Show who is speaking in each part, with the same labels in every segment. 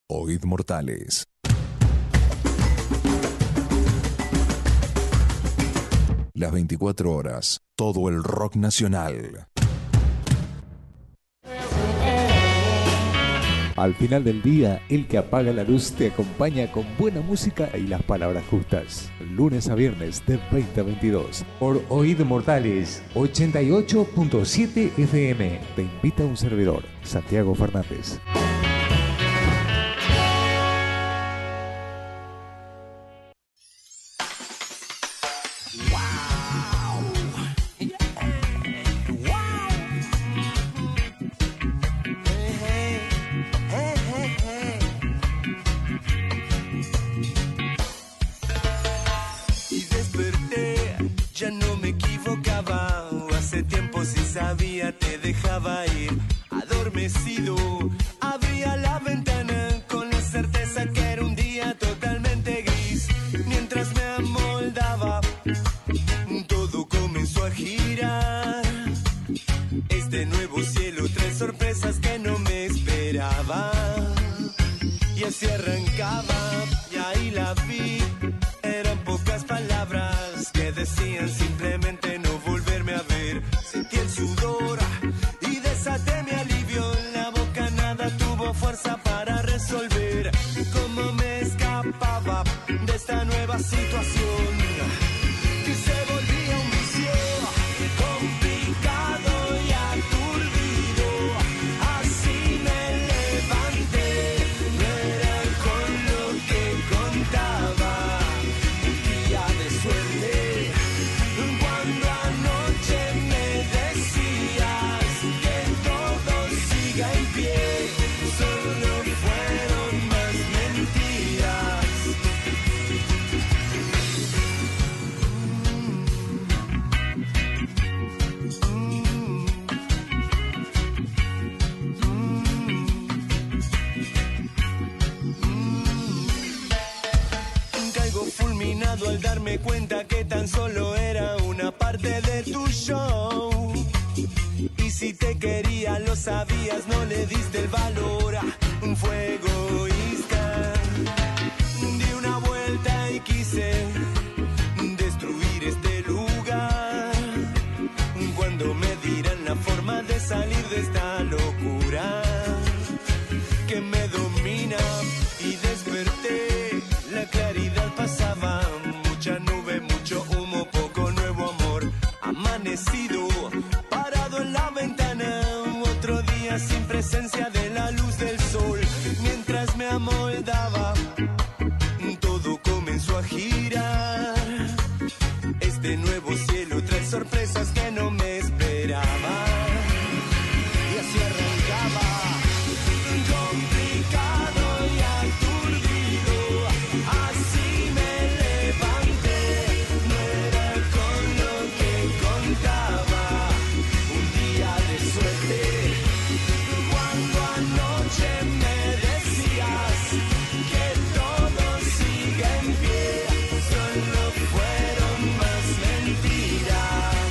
Speaker 1: Oíd Mortales. Las 24 horas, todo el rock nacional.
Speaker 2: Al final del día, el que apaga la luz te acompaña con buena música y las palabras justas. Lunes a viernes de 20 a 22.
Speaker 3: Por Oíd Mortales, 88.7 FM.
Speaker 2: Te invita un servidor, Santiago Fernández.
Speaker 4: Te dejaba ir adormecido, abría la ventana con la certeza que era un día totalmente gris. Mientras me amoldaba, todo comenzó a girar. Este nuevo cielo trae sorpresas que no me esperaba. Y así arrancaba, y ahí la vi. Eran pocas palabras que decían simplemente no volverme a ver. Sentí el sudor y desaté mi alivio. La boca nada tuvo fuerza para resolver cómo me escapaba de esta nueva situación que se volvía un vicio complicado y aturdido. Así me levanté, no era con lo que contaba. Un día de suerte, cuando anoche me decías que todo siga en pie, solo fueron más mentiras. Caigo fulminado al darme cuenta que tan solo era una parte de tu show. Y si te quería lo sabías, no le diste el valor. Fue egoísta. Di una vuelta y quise destruir este lugar. Cuando me dirán la forma de salir de esta locura que me domina, y desperté, la claridad pasaba, mucha nube, mucho humo, poco nuevo amor. Amanecido, parado en la ventana, otro día sin presencia de la luz del sol. Mientras me amoldaba, todo comenzó a girar. Este nuevo cielo trae sorpresas que no me esperaba. Y así arrancaba, complicado y aturdido. Así me levanté, no era con lo que contaba. Un día de suerte, cuando anoche me decías que todo sigue en pie, solo fueron más mentiras.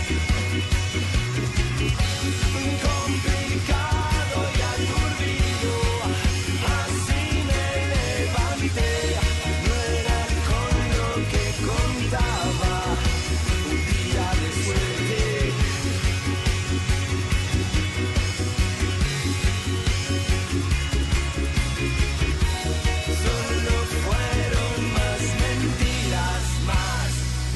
Speaker 4: Complicado y aturdido, así me levanté, no era con lo que contaba. Un día de suerte, solo fueron más mentiras, más.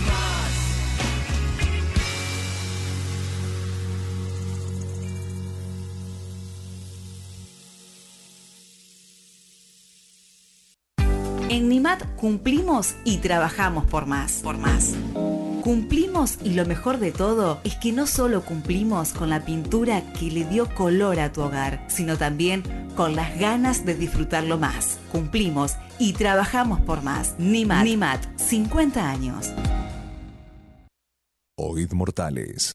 Speaker 5: En NIMAT cumplimos y trabajamos por más. Cumplimos, y lo mejor de todo es que no solo cumplimos con la pintura que le dio color a tu hogar, sino también con las ganas de disfrutarlo más. Cumplimos y trabajamos por más. NIMAT, 50 años.
Speaker 1: Oíd Mortales.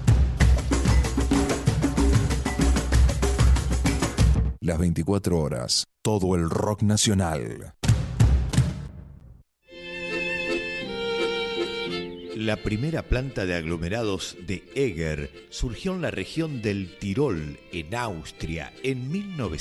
Speaker 1: Las 24 horas, todo el rock nacional.
Speaker 6: La primera planta de aglomerados de Eger surgió en la región del Tirol, en Austria, en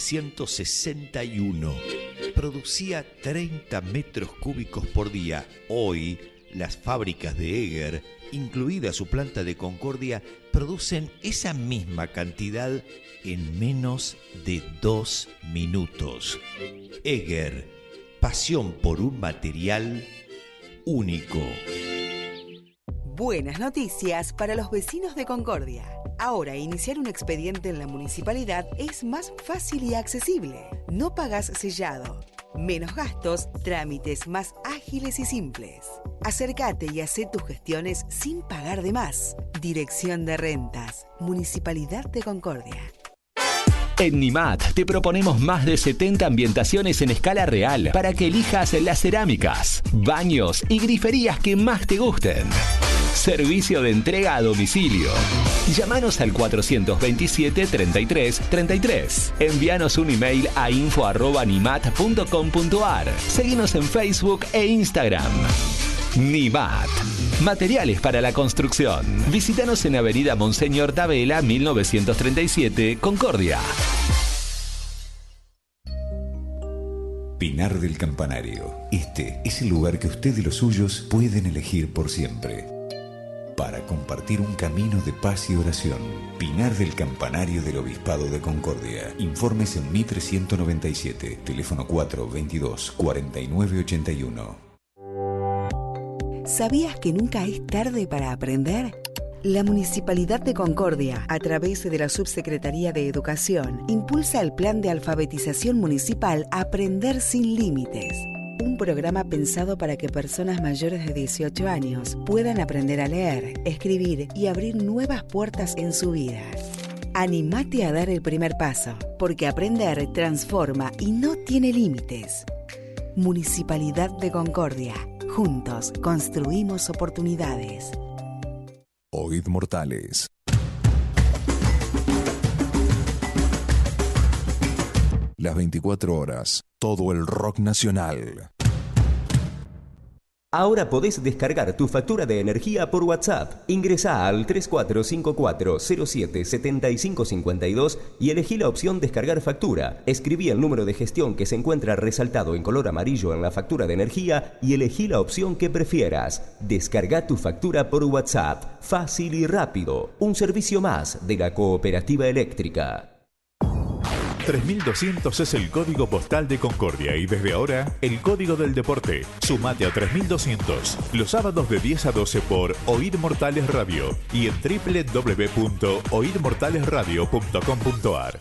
Speaker 6: 1961. Producía 30 metros cúbicos por día. Hoy, las fábricas de Eger, incluida su planta de Concordia, producen esa misma cantidad en menos de 2 minutos. Eger, pasión por un material único.
Speaker 7: Buenas noticias para los vecinos de Concordia. Ahora iniciar un expediente en la municipalidad es más fácil y accesible. No pagas sellado, menos gastos, trámites más ágiles y simples. Acércate y haz tus gestiones sin pagar de más. Dirección de Rentas, Municipalidad de Concordia.
Speaker 8: En Nimat te proponemos más de 70 ambientaciones en escala real para que elijas las cerámicas, baños y griferías que más te gusten. Servicio de entrega a domicilio. Llámanos al 427-33-33. Envíanos un email a info@nimat.com.ar. Seguinos en Facebook e Instagram. Nimat. Materiales para la construcción. Visítanos en Avenida Monseñor Tabela, 1937, Concordia.
Speaker 2: Pinar del Campanario. Este es el lugar que usted y los suyos pueden elegir por siempre, para compartir un camino de paz y oración. Pinar del Campanario del Obispado de Concordia. Informes en Mitre 197, teléfono 422-4981.
Speaker 7: ¿Sabías que nunca es tarde para aprender? La Municipalidad de Concordia, a través de la Subsecretaría de Educación, impulsa el Plan de Alfabetización Municipal Aprender Sin Límites. Un programa pensado para que personas mayores de 18 años puedan aprender a leer, escribir y abrir nuevas puertas en su vida. Anímate a dar el primer paso, porque aprender transforma y no tiene límites. Municipalidad de Concordia. Juntos construimos oportunidades.
Speaker 1: Oíd Mortales. Las 24 horas, todo el rock nacional.
Speaker 9: Ahora podés descargar tu factura de energía por WhatsApp. Ingresá al 3454077552 y elegí la opción Descargar factura. Escribí el número de gestión que se encuentra resaltado en color amarillo en la factura de energía y elegí la opción que prefieras. Descarga tu factura por WhatsApp. Fácil y rápido. Un servicio más de la Cooperativa Eléctrica.
Speaker 10: 3200 es el código postal de Concordia y desde ahora el código del deporte. Sumate a 3200 los sábados de 10 a 12 por Oíd Mortales Radio y en www.oidmortalesradio.com.ar.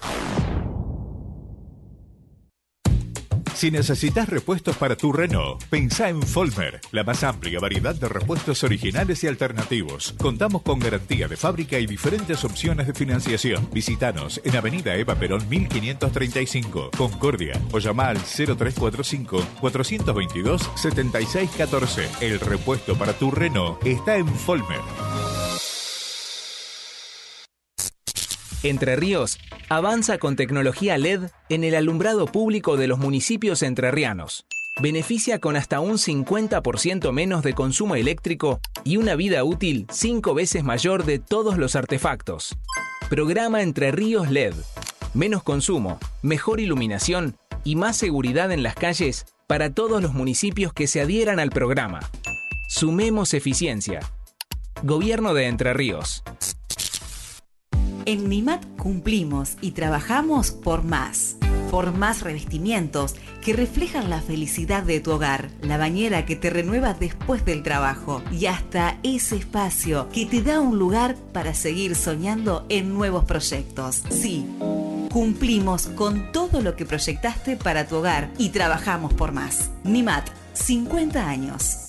Speaker 10: Si necesitas repuestos para tu Renault, pensá en Folmer, la más amplia variedad de repuestos originales y alternativos. Contamos con garantía de fábrica y diferentes opciones de financiación. Visítanos en Avenida Eva Perón 1535, Concordia, o llama al 0345-422-7614. El repuesto para tu Renault está en Folmer.
Speaker 11: Entre Ríos avanza con tecnología LED en el alumbrado público de los municipios entrerrianos. Beneficia con hasta un 50% menos de consumo eléctrico y una vida útil 5 veces mayor de todos los artefactos. Programa Entre Ríos LED. Menos consumo, mejor iluminación y más seguridad en las calles para todos los municipios que se adhieran al programa. Sumemos eficiencia. Gobierno de Entre Ríos.
Speaker 5: En Nimat cumplimos y trabajamos por más revestimientos que reflejan la felicidad de tu hogar, la bañera que te renueva después del trabajo y hasta ese espacio que te da un lugar para seguir soñando en nuevos proyectos. Sí, cumplimos con todo lo que proyectaste para tu hogar y trabajamos por más. Nimat, 50 años.